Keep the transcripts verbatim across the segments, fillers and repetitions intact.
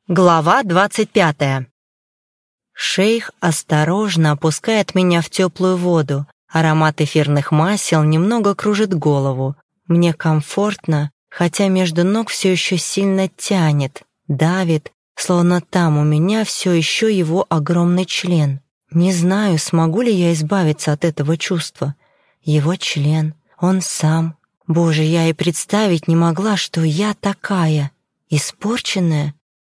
Глава двадцать пятая. Шейх осторожно опускает меня в теплую воду. Аромат эфирных масел немного кружит голову. Мне комфортно, хотя между ног все еще сильно тянет, давит, словно там у меня все еще его огромный член. Не знаю, смогу ли я избавиться от этого чувства. Его член, он сам. Боже, я и представить не могла, что я такая, испорченная.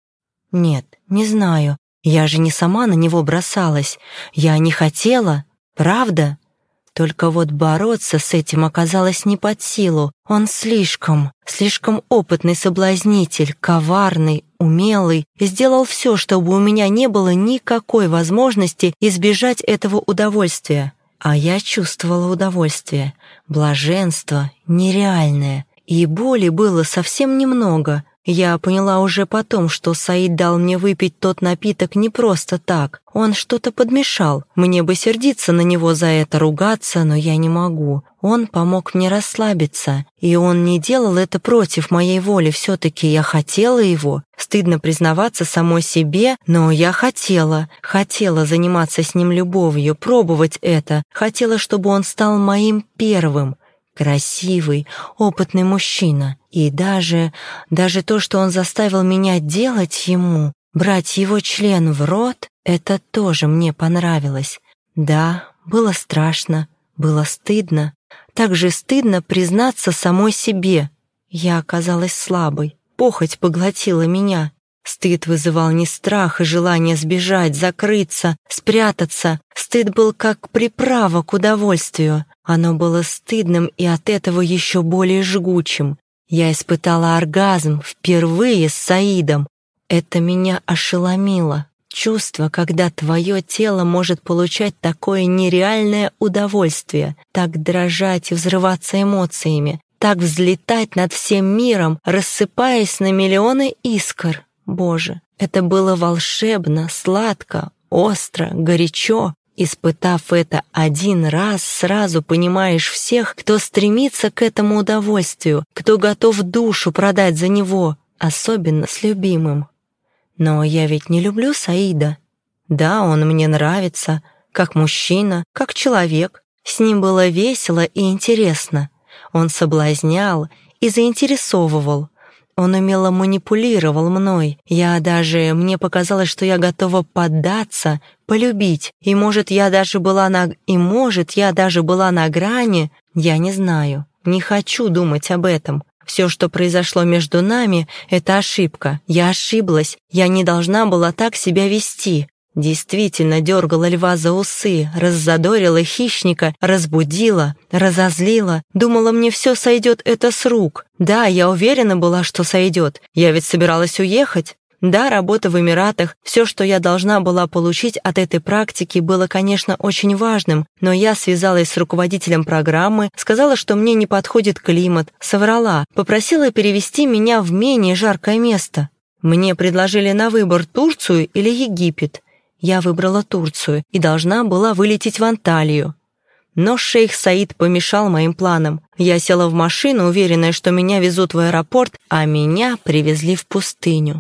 Нет, не знаю. Я же не сама на него бросалась. Я не хотела, правда? Только вот бороться с этим оказалось не под силу. Он слишком, слишком опытный соблазнитель, коварный, умелый, и сделал все, чтобы у меня не было никакой возможности избежать этого удовольствия. А я чувствовала удовольствие, блаженство нереальное, и боли было совсем немного. Я поняла уже потом, что Саид дал мне выпить тот напиток не просто так. Он что-то подмешал. Мне бы сердиться на него за это, ругаться, но я не могу. Он помог мне расслабиться, и он не делал это против моей воли. Все-таки я хотела его. Стыдно признаваться самой себе, но я хотела. Хотела заниматься с ним любовью, пробовать это. Хотела, чтобы он стал моим первым. Красивый, опытный мужчина. И даже, даже то, что он заставил меня делать ему, брать его член в рот, это тоже мне понравилось. Да, было страшно, было стыдно. Так же стыдно признаться самой себе. Я оказалась слабой, похоть поглотила меня. Стыд вызывал не страх и желание сбежать, закрыться, спрятаться. Стыд был как приправа к удовольствию. Оно было стыдным и от этого еще более жгучим. Я испытала оргазм впервые с Саидом. Это меня ошеломило. Чувство, когда твое тело может получать такое нереальное удовольствие, так дрожать и взрываться эмоциями, так взлетать над всем миром, рассыпаясь на миллионы искр. Боже, это было волшебно, сладко, остро, горячо. Испытав это один раз, сразу понимаешь всех, кто стремится к этому удовольствию, кто готов душу продать за него, особенно с любимым. Но я ведь не люблю Саида. Да, он мне нравится, как мужчина, как человек. С ним было весело и интересно. Он соблазнял и заинтересовывал. Он умело манипулировал мной. Я даже... Мне показалось, что я готова поддаться, полюбить. И может, я даже была на... И может, я даже была на грани. Я не знаю. Не хочу думать об этом. Все, что произошло между нами, — это ошибка. Я ошиблась. Я не должна была так себя вести. Действительно дергала льва за усы, раззадорила хищника, разбудила, разозлила. Думала, мне все сойдет это с рук. Да, я уверена была, что сойдет. Я ведь собиралась уехать. Да, работа в Эмиратах, все, что я должна была получить от этой практики, было, конечно, очень важным, но я связалась с руководителем программы, сказала, что мне не подходит климат, соврала, попросила перевести меня в менее жаркое место. Мне предложили на выбор Турцию или Египет. Я выбрала Турцию и должна была вылететь в Анталию. Но шейх Саид помешал моим планам. Я села в машину, уверенная, что меня везут в аэропорт, а меня привезли в пустыню.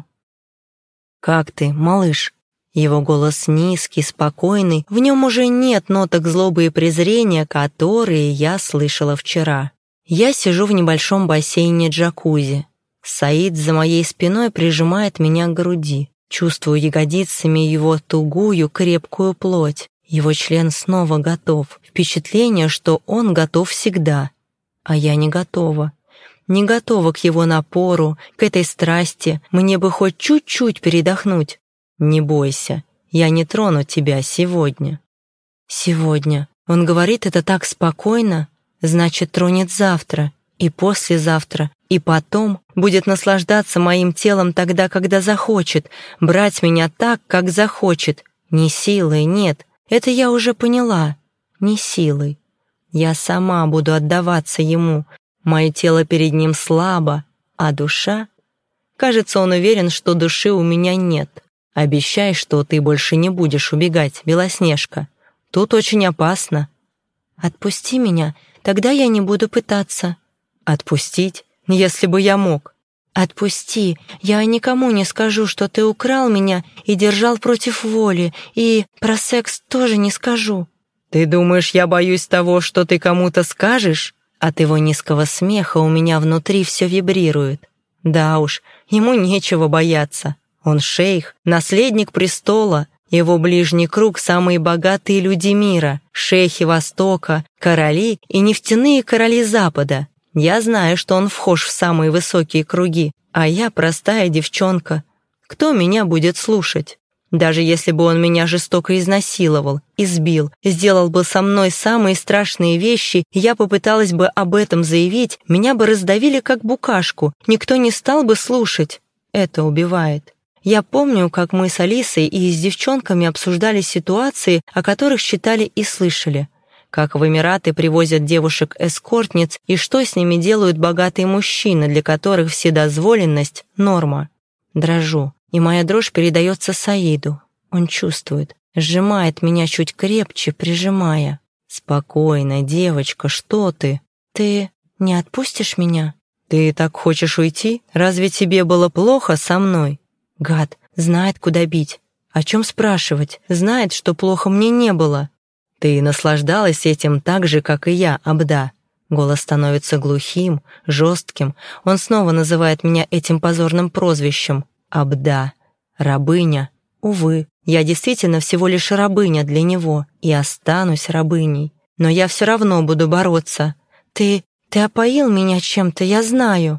«Как ты, малыш?» Его голос низкий, спокойный, в нем уже нет ноток злобы и презрения, которые я слышала вчера. Я сижу в небольшом бассейне джакузи. Саид за моей спиной прижимает меня к груди. Чувствую ягодицами его тугую, крепкую плоть. Его член снова готов. Впечатление, что он готов всегда. А я не готова. Не готова к его напору, к этой страсти. Мне бы хоть чуть-чуть передохнуть. Не бойся, я не трону тебя сегодня. Сегодня. Он говорит это так спокойно. Значит, тронет завтра. И послезавтра. И потом будет наслаждаться моим телом тогда, когда захочет, брать меня так, как захочет. Не силой, нет, это я уже поняла. Не силой. Я сама буду отдаваться ему. Мое тело перед ним слабо, а душа... Кажется, он уверен, что души у меня нет. Обещай, что ты больше не будешь убегать, Белоснежка. Тут очень опасно. Отпусти меня, тогда я не буду пытаться. Отпустить? Если бы я мог. «Отпусти, я никому не скажу, что ты украл меня и держал против воли, и про секс тоже не скажу». «Ты думаешь, я боюсь того, что ты кому-то скажешь?» От его низкого смеха у меня внутри все вибрирует. Да уж, ему нечего бояться. Он шейх, наследник престола, его ближний круг — самые богатые люди мира, шейхи Востока, короли и нефтяные короли Запада. Я знаю, что он вхож в самые высокие круги, а я простая девчонка. Кто меня будет слушать? Даже если бы он меня жестоко изнасиловал, избил, сделал бы со мной самые страшные вещи, я попыталась бы об этом заявить, меня бы раздавили как букашку, никто не стал бы слушать. Это убивает. Я помню, как мы с Алисой и с девчонками обсуждали ситуации, о которых читали и слышали. Как в Эмираты привозят девушек-эскортниц и что с ними делают богатые мужчины, для которых вседозволенность — норма. Дрожу, и моя дрожь передается Саиду. Он чувствует, сжимает меня чуть крепче, прижимая. «Спокойно, девочка, что ты? Ты не отпустишь меня?» «Ты так хочешь уйти? Разве тебе было плохо со мной?» Гад, знает, куда бить. О чем спрашивать? Знает, что плохо мне не было. «Ты наслаждалась этим так же, как и я, Абда». Голос становится глухим, жестким. Он снова называет меня этим позорным прозвищем. Абда. Рабыня. Увы, я действительно всего лишь рабыня для него и останусь рабыней. Но я все равно буду бороться. Ты... ты опоил меня чем-то, я знаю.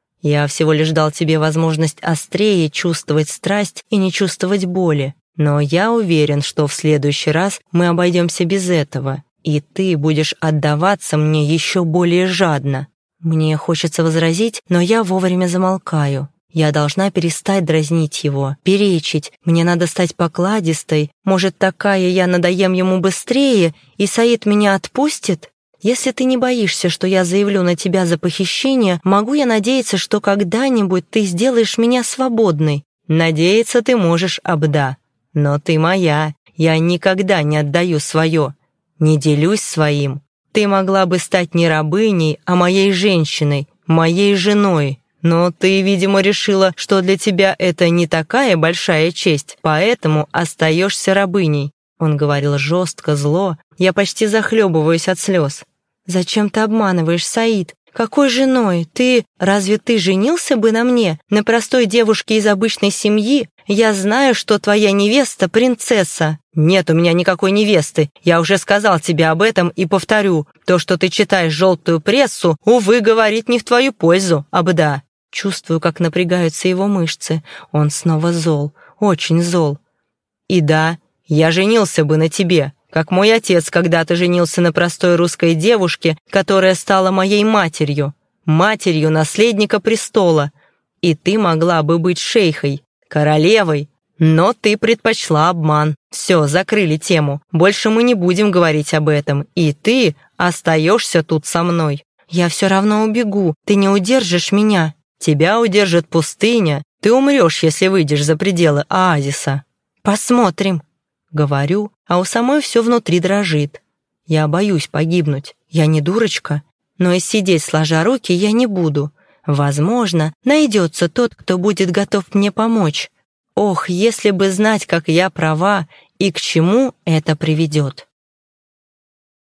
Я всего лишь дал тебе возможность острее чувствовать страсть и не чувствовать боли. Но я уверен, что в следующий раз мы обойдемся без этого, и ты будешь отдаваться мне еще более жадно. Мне хочется возразить, но я вовремя замолкаю. Я должна перестать дразнить его, перечить. Мне надо стать покладистой. Может, такая я надоем ему быстрее, и Саид меня отпустит? Если ты не боишься, что я заявлю на тебя за похищение, могу я надеяться, что когда-нибудь ты сделаешь меня свободной? Надеяться ты можешь, Абда. Но ты моя, я никогда не отдаю свое, не делюсь своим. Ты могла бы стать не рабыней, а моей женщиной, моей женой. Но ты, видимо, решила, что для тебя это не такая большая честь, поэтому остаешься рабыней». Он говорил жестко, зло, я почти захлебываюсь от слез. «Зачем ты обманываешь, Саид? Какой женой? Ты... Разве ты женился бы на мне, на простой девушке из обычной семьи? Я знаю, что твоя невеста — принцесса». «Нет у меня никакой невесты. Я уже сказал тебе об этом и повторю. То, что ты читаешь желтую прессу, увы, говорит не в твою пользу, Абда». Чувствую, как напрягаются его мышцы. Он снова зол, очень зол. «И да, я женился бы на тебе, как мой отец когда-то женился на простой русской девушке, которая стала моей матерью, матерью наследника престола. И ты могла бы быть шейхой, королевой, но ты предпочла обман. Все, закрыли тему, больше мы не будем говорить об этом, и ты остаешься тут со мной». «Я все равно убегу, ты не удержишь меня». «Тебя удержит пустыня, ты умрешь, если выйдешь за пределы оазиса». «Посмотрим», — говорю, а у самой все внутри дрожит. Я боюсь погибнуть, я не дурочка, но и сидеть сложа руки я не буду. Возможно, найдется тот, кто будет готов мне помочь. Ох, если бы знать, как я права и к чему это приведет.